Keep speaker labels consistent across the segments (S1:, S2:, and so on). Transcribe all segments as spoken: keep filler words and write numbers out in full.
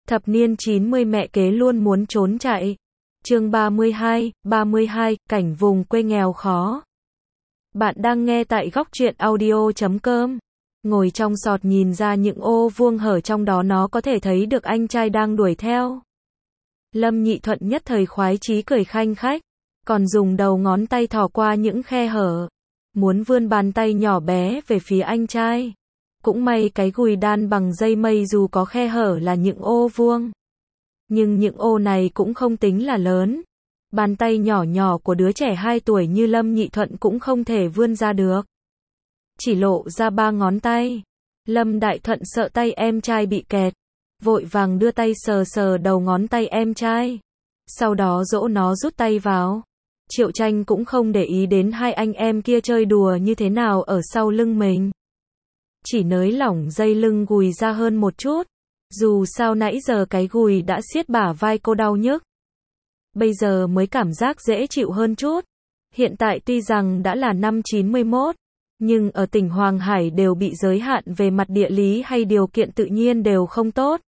S1: Thập niên chín mươi mẹ kế luôn muốn trốn chạy. Chương ba mươi hai, ba mươi hai, cảnh vùng quê nghèo khó. Bạn đang nghe tại góc truyện audio chấm com. Ngồi trong sọt nhìn ra những ô vuông hở trong đó nó có thể thấy được anh trai đang đuổi theo. Lâm Nhị Thuận nhất thời khoái chí cười khanh khách, còn dùng đầu ngón tay thò qua những khe hở, muốn vươn bàn tay nhỏ bé về phía anh trai. Cũng may cái gùi đan bằng dây mây dù có khe hở là những ô vuông, nhưng những ô này cũng không tính là lớn. Bàn tay nhỏ nhỏ của đứa trẻ hai tuổi như Lâm Nhị Thuận cũng không thể vươn ra được. Chỉ lộ ra ba ngón tay. Lâm Đại Thuận sợ tay em trai bị kẹt, vội vàng đưa tay sờ sờ đầu ngón tay em trai, sau đó dỗ nó rút tay vào. Triệu Tranh cũng không để ý đến hai anh em kia chơi đùa như thế nào ở sau lưng mình, chỉ nới lỏng dây lưng gùi ra hơn một chút. Dù sao nãy giờ cái gùi đã siết bả vai cô đau nhức, bây giờ mới cảm giác dễ chịu hơn chút. Hiện tại tuy rằng đã là năm chín mươi mốt, nhưng ở tỉnh Hoàng Hải đều bị giới hạn về mặt địa lý hay điều kiện tự nhiên đều không tốt,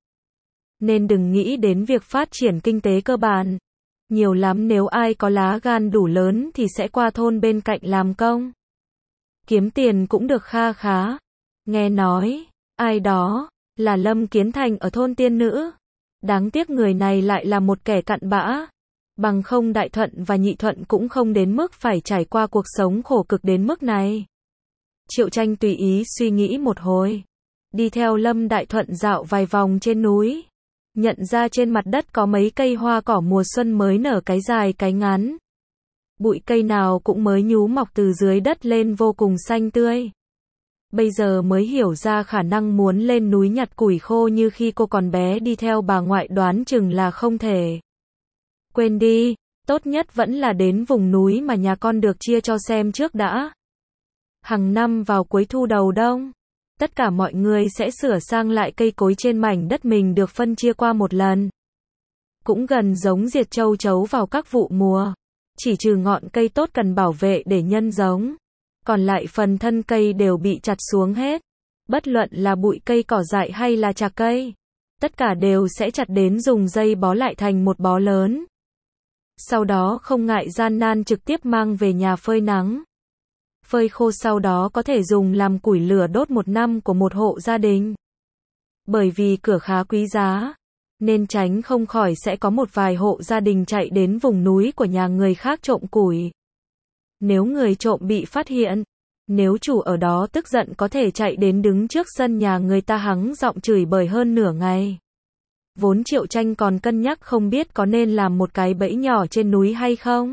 S1: nên đừng nghĩ đến việc phát triển kinh tế cơ bản. Nhiều lắm nếu ai có lá gan đủ lớn thì sẽ qua thôn bên cạnh làm công, kiếm tiền cũng được kha khá. Nghe nói, ai đó, là Lâm Kiến Thành ở thôn Tiên Nữ. Đáng tiếc người này lại là một kẻ cặn bã. Bằng không Đại Thuận và Nhị Thuận cũng không đến mức phải trải qua cuộc sống khổ cực đến mức này. Triệu Tranh tùy ý suy nghĩ một hồi, đi theo Lâm Đại Thuận dạo vài vòng trên núi, nhận ra trên mặt đất có mấy cây hoa cỏ mùa xuân mới nở cái dài cái ngắn. Bụi cây nào cũng mới nhú mọc từ dưới đất lên vô cùng xanh tươi. Bây giờ mới hiểu ra khả năng muốn lên núi nhặt củi khô như khi cô còn bé đi theo bà ngoại đoán chừng là không thể. Quên đi, tốt nhất vẫn là đến vùng núi mà nhà con được chia cho xem trước đã. Hàng năm vào cuối thu đầu đông, tất cả mọi người sẽ sửa sang lại cây cối trên mảnh đất mình được phân chia qua một lần. Cũng gần giống diệt châu chấu vào các vụ mùa, chỉ trừ ngọn cây tốt cần bảo vệ để nhân giống, còn lại phần thân cây đều bị chặt xuống hết. Bất luận là bụi cây cỏ dại hay là chạc cây, tất cả đều sẽ chặt đến dùng dây bó lại thành một bó lớn. Sau đó không ngại gian nan trực tiếp mang về nhà phơi nắng. Phơi khô sau đó có thể dùng làm củi lửa đốt một năm của một hộ gia đình. Bởi vì cửa khá quý giá, nên tránh không khỏi sẽ có một vài hộ gia đình chạy đến vùng núi của nhà người khác trộm củi. Nếu người trộm bị phát hiện, nếu chủ ở đó tức giận có thể chạy đến đứng trước sân nhà người ta hắng giọng chửi bới hơn nửa ngày. Vốn Triệu Tranh còn cân nhắc không biết có nên làm một cái bẫy nhỏ trên núi hay không,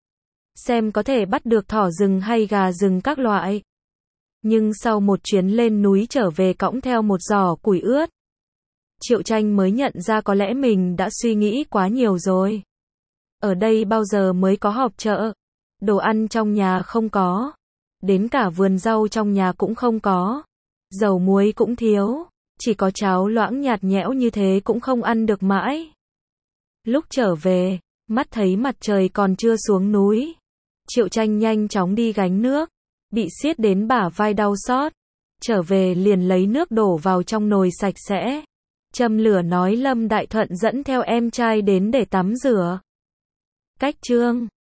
S1: xem có thể bắt được thỏ rừng hay gà rừng các loại. Nhưng sau một chuyến lên núi trở về cõng theo một giỏ củi ướt, Triệu Tranh mới nhận ra có lẽ mình đã suy nghĩ quá nhiều rồi. Ở đây bao giờ mới có họp chợ, đồ ăn trong nhà không có, đến cả vườn rau trong nhà cũng không có, dầu muối cũng thiếu, chỉ có cháo loãng nhạt nhẽo như thế cũng không ăn được mãi. Lúc trở về, mắt thấy mặt trời còn chưa xuống núi, Triệu Tranh nhanh chóng đi gánh nước, bị siết đến bả vai đau xót, trở về liền lấy nước đổ vào trong nồi sạch sẽ, châm lửa nói Lâm Đại Thuận dẫn theo em trai đến để tắm rửa. Cách chương